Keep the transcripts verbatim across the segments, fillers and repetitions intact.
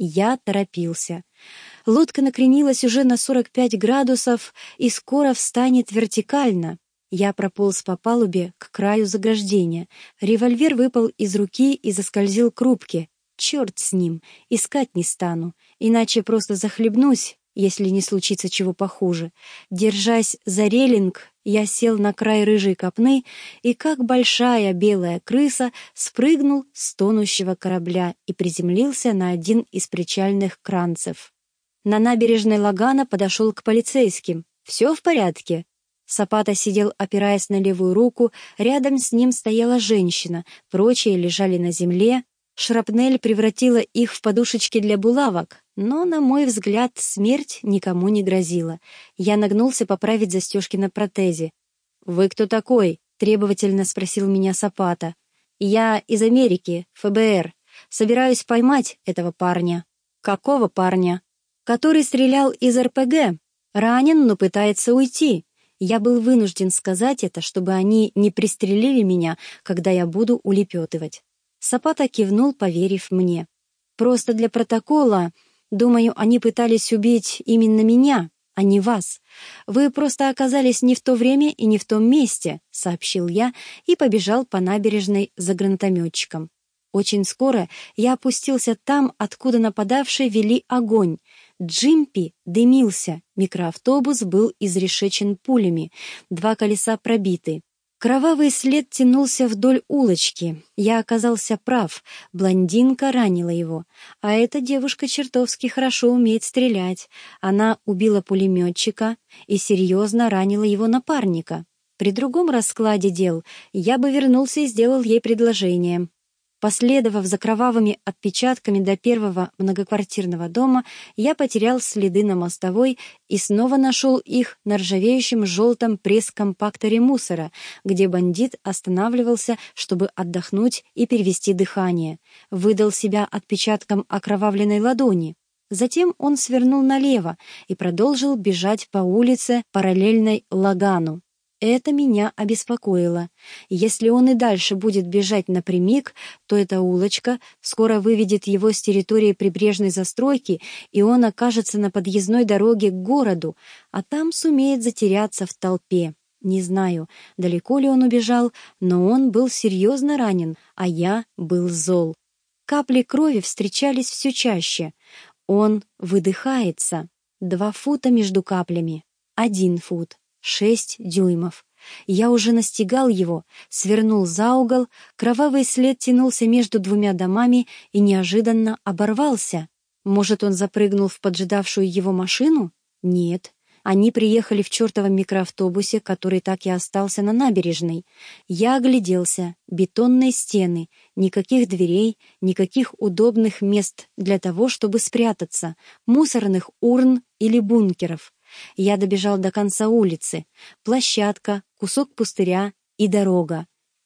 Я торопился. Лодка накренилась уже на сорок пять градусов и скоро встанет вертикально. Я прополз по палубе к краю заграждения. Револьвер выпал из руки и заскользил к рубке. Черт с ним, искать не стану, иначе просто захлебнусь, если не случится чего похуже. Держась за рейлинг, я сел на край рыжей копны и, как большая белая крыса, спрыгнул с тонущего корабля и приземлился на один из причальных кранцев. На набережной Лагана подошел к полицейским. «Все в порядке?» Сапата сидел, опираясь на левую руку, рядом с ним стояла женщина, прочие лежали на земле. Шрапнель превратила их в подушечки для булавок, но, на мой взгляд, смерть никому не грозила. Я нагнулся поправить застежки на протезе. «Вы кто такой?» — требовательно спросил меня Сапата. «Я из Америки, эф бэ эр. Собираюсь поймать этого парня». «Какого парня?» «Который стрелял из эр пэ гэ. Ранен, но пытается уйти». Я был вынужден сказать это, чтобы они не пристрелили меня, когда я буду улепетывать. Сапата кивнул, поверив мне. «Просто для протокола, думаю, они пытались убить именно меня, а не вас. Вы просто оказались не в то время и не в том месте», — сообщил я и побежал по набережной за гранатометчиком. Очень скоро я опустился там, откуда нападавшие вели огонь. Джимпи дымился, микроавтобус был изрешечен пулями, два колеса пробиты. Кровавый след тянулся вдоль улочки. Я оказался прав, блондинка ранила его. А эта девушка чертовски хорошо умеет стрелять. Она убила пулеметчика и серьезно ранила его напарника. При другом раскладе дел я бы вернулся и сделал ей предложение. Последовав за кровавыми отпечатками до первого многоквартирного дома, я потерял следы на мостовой и снова нашел их на ржавеющем желтом пресс-компакторе мусора, где бандит останавливался, чтобы отдохнуть и перевести дыхание. Выдал себя отпечатком окровавленной ладони. Затем он свернул налево и продолжил бежать по улице, параллельной Лагану. Это меня обеспокоило. Если он и дальше будет бежать напрямик, то эта улочка скоро выведет его с территории прибрежной застройки, и он окажется на подъездной дороге к городу, а там сумеет затеряться в толпе. Не знаю, далеко ли он убежал, но он был серьезно ранен, а я был зол. Капли крови встречались все чаще. Он выдыхается. Два фута между каплями. Один фут. Шесть дюймов. Я уже настигал его, свернул за угол, кровавый след тянулся между двумя домами и неожиданно оборвался. Может, он запрыгнул в поджидавшую его машину? Нет. Они приехали в чертовом микроавтобусе, который так и остался на набережной. Я огляделся. Бетонные стены, никаких дверей, никаких удобных мест для того, чтобы спрятаться, мусорных урн или бункеров. Я добежал до конца улицы. Площадка, кусок пустыря и дорога.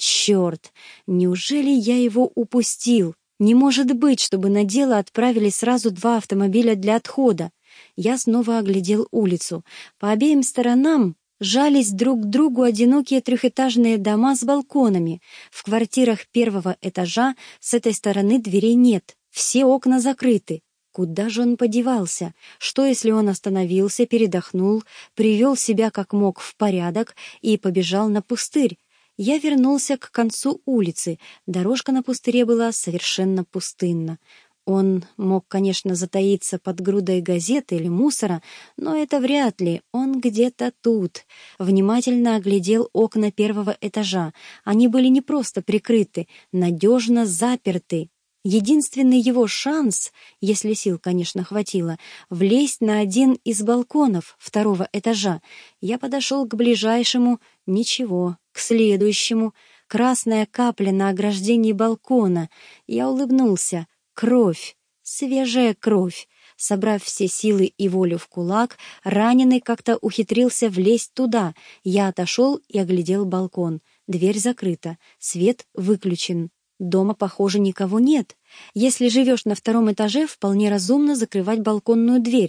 Черт! Неужели я его упустил? Не может быть, чтобы на дело отправили сразу два автомобиля для отхода. Я снова оглядел улицу. По обеим сторонам жались друг к другу одинокие трехэтажные дома с балконами. В квартирах первого этажа с этой стороны дверей нет. Все окна закрыты. Куда же он подевался? Что, если он остановился, передохнул, привел себя как мог в порядок и побежал на пустырь? Я вернулся к концу улицы. Дорожка на пустыре была совершенно пустынна. Он мог, конечно, затаиться под грудой газет или мусора, но это вряд ли, он где-то тут. Внимательно оглядел окна первого этажа. Они были не просто прикрыты, надежно заперты. Единственный его шанс, если сил, конечно, хватило, влезть на один из балконов второго этажа. Я подошел к ближайшему, ничего, к следующему. Красная капля на ограждении балкона. Я улыбнулся. Кровь, свежая кровь. Собрав все силы и волю в кулак, раненый как-то ухитрился влезть туда. Я отошел и оглядел балкон. Дверь закрыта, свет выключен. Дома, похоже, никого нет. Если живешь на втором этаже, вполне разумно закрывать балконную дверь.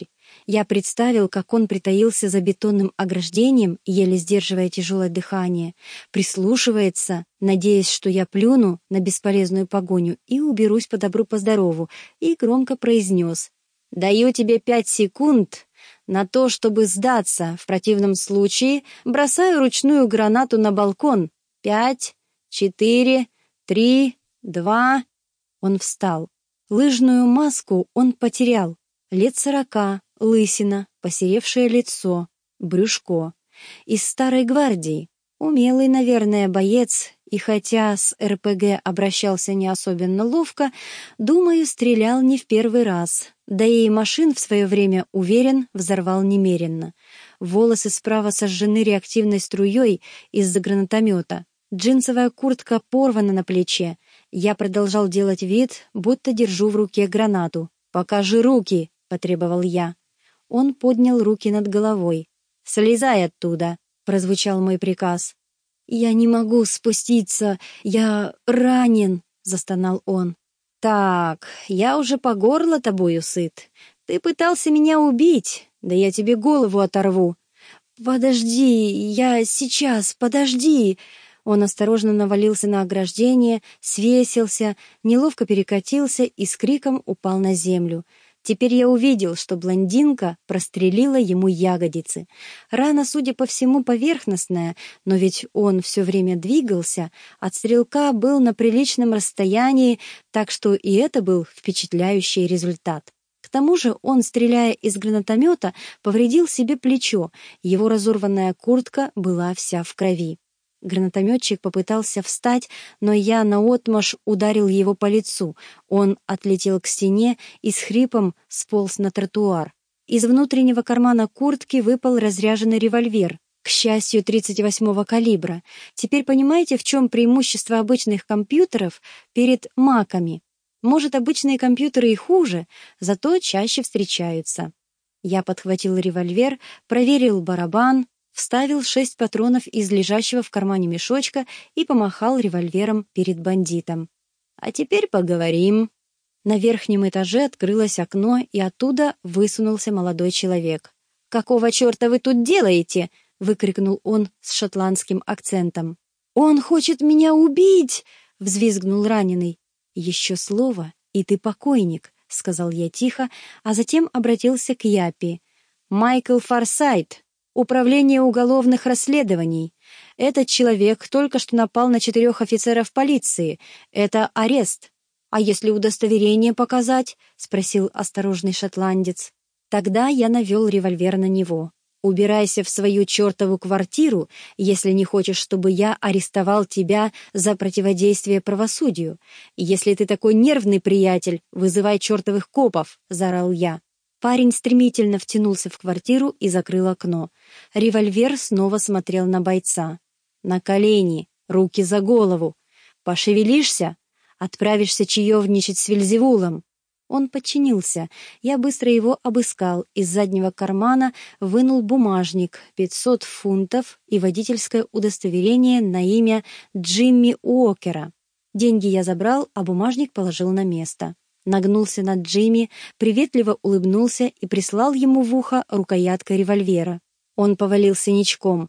Я представил, как он притаился за бетонным ограждением, еле сдерживая тяжелое дыхание, прислушивается, надеясь, что я плюну на бесполезную погоню и уберусь по добру по здорову, и громко произнес: «Даю тебе пять секунд на то, чтобы сдаться. В противном случае бросаю ручную гранату на балкон. Пять, четыре, три, два...» Он встал. Лыжную маску он потерял. Лет сорока, лысина, посеревшее лицо, брюшко. Из старой гвардии. Умелый, наверное, боец, и хотя с эр пэ гэ обращался не особенно ловко, думаю, стрелял не в первый раз. Да и машин в свое время, уверен, взорвал немеренно. Волосы справа сожжены реактивной струей из-за гранатомета. Джинсовая куртка порвана на плече. Я продолжал делать вид, будто держу в руке гранату. «Покажи руки!» — потребовал я. Он поднял руки над головой. «Слезай оттуда!» — прозвучал мой приказ. «Я не могу спуститься, я ранен!» — застонал он. «Так, я уже по горло тобою сыт. Ты пытался меня убить, да я тебе голову оторву!» «Подожди, я сейчас, подожди!» Он осторожно навалился на ограждение, свесился, неловко перекатился и с криком упал на землю. Теперь я увидел, что блондинка прострелила ему ягодицы. Рана, судя по всему, поверхностная, но ведь он все время двигался, от стрелка был на приличном расстоянии, так что и это был впечатляющий результат. К тому же он, стреляя из гранатомета, повредил себе плечо, его разорванная куртка была вся в крови. Гранатометчик попытался встать, но я наотмашь ударил его по лицу. Он отлетел к стене и с хрипом сполз на тротуар. Из внутреннего кармана куртки выпал разряженный револьвер, к счастью, тридцать восьмого калибра. Теперь понимаете, в чем преимущество обычных компьютеров перед маками? Может, обычные компьютеры и хуже, зато чаще встречаются. Я подхватил револьвер, проверил барабан, вставил шесть патронов из лежащего в кармане мешочка и помахал револьвером перед бандитом. «А теперь поговорим». На верхнем этаже открылось окно, и оттуда высунулся молодой человек. «Какого черта вы тут делаете?» — выкрикнул он с шотландским акцентом. «Он хочет меня убить!» — взвизгнул раненый. «Еще слово, и ты покойник», — сказал я тихо, а затем обратился к Япи. «Майкл Форсайт, Управление уголовных расследований. Этот человек только что напал на четырех офицеров полиции. Это арест. А если удостоверение показать?» — спросил осторожный шотландец. Тогда я навел револьвер на него. «Убирайся в свою чертову квартиру, если не хочешь, чтобы я арестовал тебя за противодействие правосудию. Если ты такой нервный, приятель, вызывай чертовых копов», — заорал я. Парень стремительно втянулся в квартиру и закрыл окно. Револьвер снова смотрел на бойца. «На колени, руки за голову. Пошевелишься? Отправишься чаевничать с Вельзевулом». Он подчинился. Я быстро его обыскал. Из заднего кармана вынул бумажник, пятьсот фунтов и водительское удостоверение на имя Джимми Уокера. Деньги я забрал, а бумажник положил на место. Нагнулся над Джимми, приветливо улыбнулся и прислал ему в ухо рукояткой револьвера. Он повалился ничком.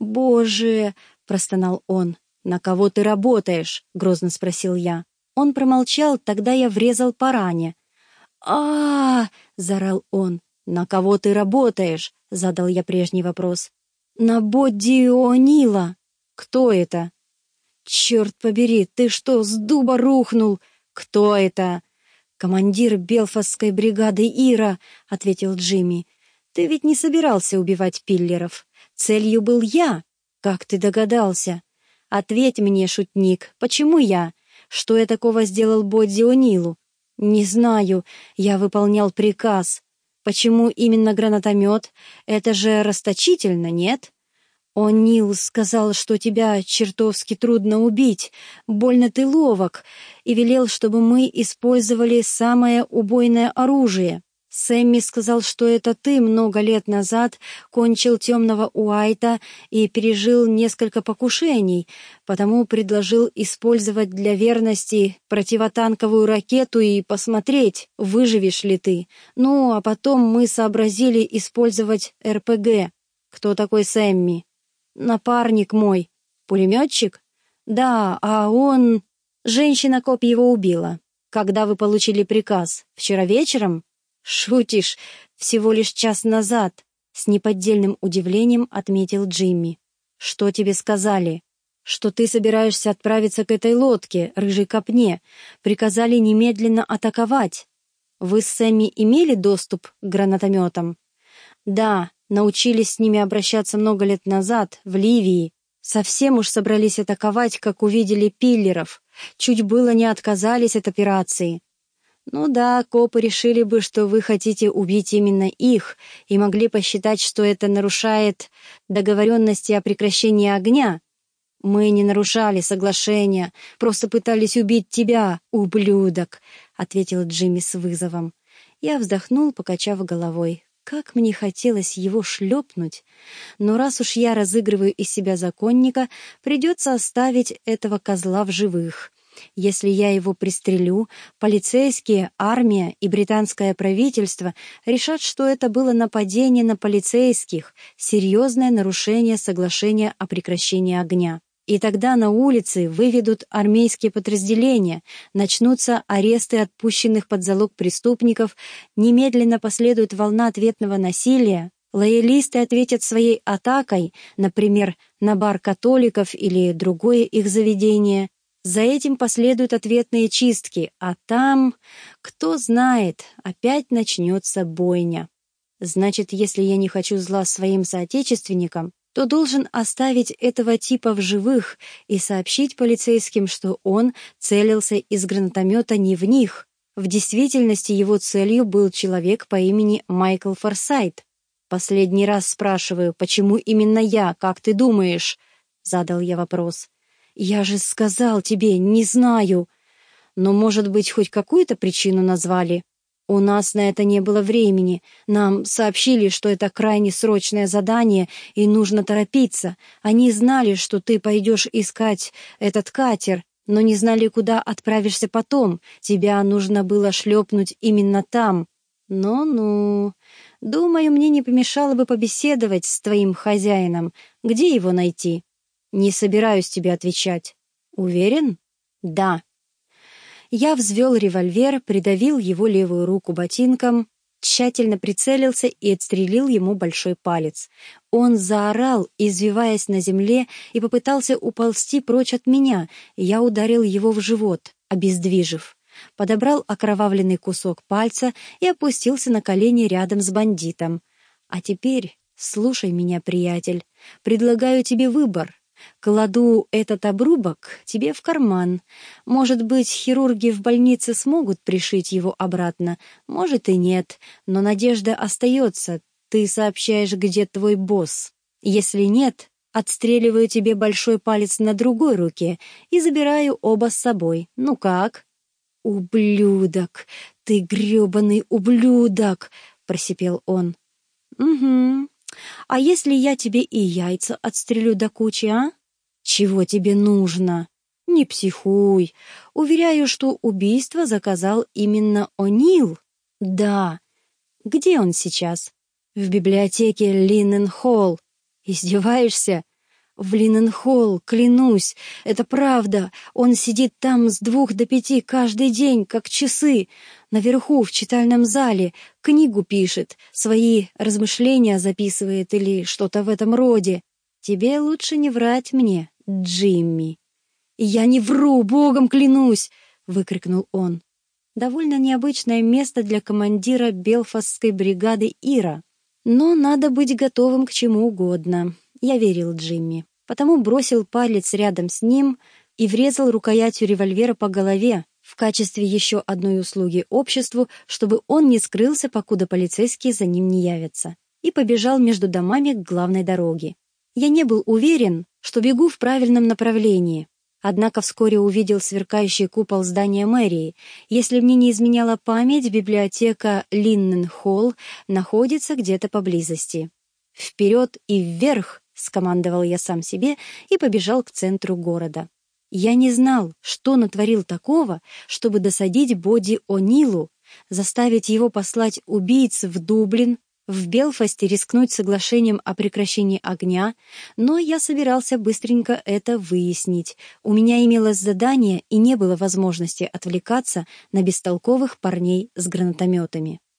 «Боже!» — простонал он. «На кого ты работаешь?» — грозно спросил я. Он промолчал, тогда я врезал по ране. а, -а, -а заорал он. «На кого ты работаешь?» — задал я прежний вопрос. «На Бодди О'Нила». «Кто это?» «Черт побери, ты что, с дуба рухнул?» «Кто это?» «Командир Белфастской бригады Ира», — ответил Джимми. «Ты ведь не собирался убивать пиллеров. Целью был я. Как ты догадался? Ответь мне, шутник, почему я? Что я такого сделал Бодди О'Нилу?» «Не знаю. Я выполнял приказ. Почему именно гранатомет? Это же расточительно, нет?» «О'Нил сказал, что тебя чертовски трудно убить, больно ты ловок, и велел, чтобы мы использовали самое убойное оружие». Сэмми сказал, что это ты много лет назад кончил темного Уайта и пережил несколько покушений, потому предложил использовать для верности противотанковую ракету и посмотреть, выживешь ли ты. Ну, а потом мы сообразили использовать эр пэ гэ. Кто такой Сэмми? Напарник мой. Пулеметчик? Да, а он... Женщина-коп его убила. Когда вы получили приказ? Вчера вечером? «Шутишь, всего лишь час назад», — с неподдельным удивлением отметил Джимми. «Что тебе сказали?» «Что ты собираешься отправиться к этой лодке, рыжей копне. Приказали немедленно атаковать. Вы с Сэмми имели доступ к гранатометам?» «Да, научились с ними обращаться много лет назад, в Ливии. Совсем уж собрались атаковать, как увидели пиллеров. Чуть было не отказались от операции». «Ну да, копы решили бы, что вы хотите убить именно их, и могли посчитать, что это нарушает договоренности о прекращении огня. Мы не нарушали соглашения, просто пытались убить тебя, ублюдок», — ответил Джимми с вызовом. Я вздохнул, покачав головой. Как мне хотелось его шлепнуть, но раз уж я разыгрываю из себя законника, придется оставить этого козла в живых. Если я его пристрелю, полицейские, армия и британское правительство решат, что это было нападение на полицейских, серьезное нарушение соглашения о прекращении огня. И тогда на улицы выведут армейские подразделения, начнутся аресты отпущенных под залог преступников, немедленно последует волна ответного насилия, лоялисты ответят своей атакой, например, на бар католиков или другое их заведение. За этим последуют ответные чистки, а там, кто знает, опять начнется бойня. Значит, если я не хочу зла своим соотечественникам, то должен оставить этого типа в живых и сообщить полицейским, что он целился из гранатомета не в них. В действительности его целью был человек по имени Майкл Форсайт. «Последний раз спрашиваю, почему именно я, как ты думаешь?» — задал я вопрос. «Я же сказал тебе, не знаю. Но, может быть, хоть какую-то причину назвали? У нас на это не было времени. Нам сообщили, что это крайне срочное задание, и нужно торопиться. Они знали, что ты пойдешь искать этот катер, но не знали, куда отправишься потом. Тебя нужно было шлепнуть именно там. Ну-ну. Думаю, мне не помешало бы побеседовать с твоим хозяином. Где его найти?» «Не собираюсь тебе отвечать». «Уверен?» «Да». Я взвел револьвер, придавил его левую руку ботинком, тщательно прицелился и отстрелил ему большой палец. Он заорал, извиваясь на земле, и попытался уползти прочь от меня. Я ударил его в живот, обездвижив. Подобрал окровавленный кусок пальца и опустился на колени рядом с бандитом. «А теперь слушай меня, приятель. Предлагаю тебе выбор. Кладу этот обрубок тебе в карман. Может быть, хирурги в больнице смогут пришить его обратно, может и нет, но надежда остается. Ты сообщаешь, где твой босс. Если нет, отстреливаю тебе большой палец на другой руке и забираю оба с собой. Ну как?» «Ублюдок! Ты грёбаный ублюдок!» — просипел он. «Угу. А если я тебе и яйца отстрелю до кучи, а? Чего тебе нужно? Не психуй. Уверяю, что убийство заказал именно О'Нил. Да. Где он сейчас? В библиотеке Линнен-Холл. Издеваешься? В Линнен-Холл, клянусь, это правда. Он сидит там с двух до пяти каждый день, как часы. Наверху, в читальном зале, книгу пишет, свои размышления записывает или что-то в этом роде. Тебе лучше не врать мне, Джимми». «Я не вру, богом клянусь!» — выкрикнул он. Довольно необычное место для командира Белфастской бригады Ира. Но надо быть готовым к чему угодно. Я верил Джимми, потому бросил палец рядом с ним и врезал рукоятью револьвера по голове в качестве еще одной услуги обществу, чтобы он не скрылся, покуда полицейские за ним не явятся, и побежал между домами к главной дороге. Я не был уверен, что бегу в правильном направлении. Однако вскоре увидел сверкающий купол здания мэрии. Если мне не изменяла память, библиотека Линнен-Холл находится где-то поблизости. «Вперед и вверх!» — скомандовал я сам себе и побежал к центру города. Я не знал, что натворил такого, чтобы досадить Боди О'Нилу, заставить его послать убийц в Дублин, в Белфасте рискнуть соглашением о прекращении огня, но я собирался быстренько это выяснить. У меня имелось задание и не было возможности отвлекаться на бестолковых парней с гранатометами.